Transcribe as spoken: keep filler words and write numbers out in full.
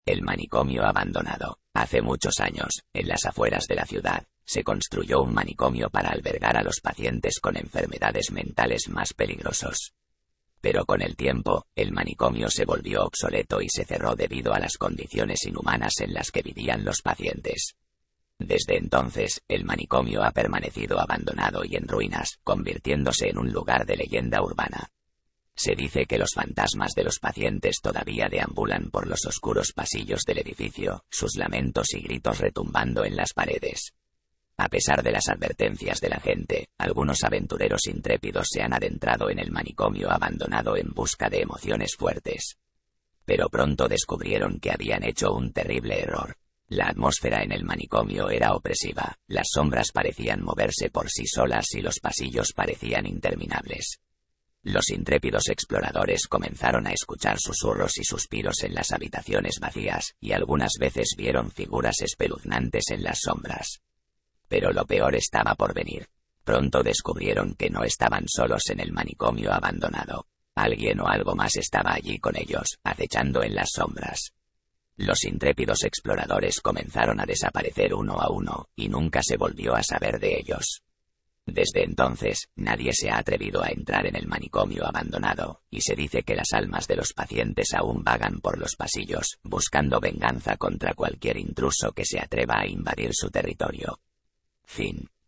El manicomio abandonado. Hace muchos años, en las afueras de la ciudad, se construyó un manicomio para albergar a los pacientes con enfermedades mentales más peligrosos. Pero con el tiempo, el manicomio se volvió obsoleto y se cerró debido a las condiciones inhumanas en las que vivían los pacientes. Desde entonces, el manicomio ha permanecido abandonado y en ruinas, convirtiéndose en un lugar de leyenda urbana. Se dice que los fantasmas de los pacientes todavía deambulan por los oscuros pasillos del edificio, sus lamentos y gritos retumbando en las paredes. A pesar de las advertencias de la gente, algunos aventureros intrépidos se han adentrado en el manicomio abandonado en busca de emociones fuertes. Pero pronto descubrieron que habían hecho un terrible error. La atmósfera en el manicomio era opresiva, las sombras parecían moverse por sí solas y los pasillos parecían interminables. Los intrépidos exploradores comenzaron a escuchar susurros y suspiros en las habitaciones vacías, y algunas veces vieron figuras espeluznantes en las sombras. Pero lo peor estaba por venir. Pronto descubrieron que no estaban solos en el manicomio abandonado. Alguien o algo más estaba allí con ellos, acechando en las sombras. Los intrépidos exploradores comenzaron a desaparecer uno a uno, y nunca se volvió a saber de ellos. Desde entonces, nadie se ha atrevido a entrar en el manicomio abandonado, y se dice que las almas de los pacientes aún vagan por los pasillos, buscando venganza contra cualquier intruso que se atreva a invadir su territorio. Fin.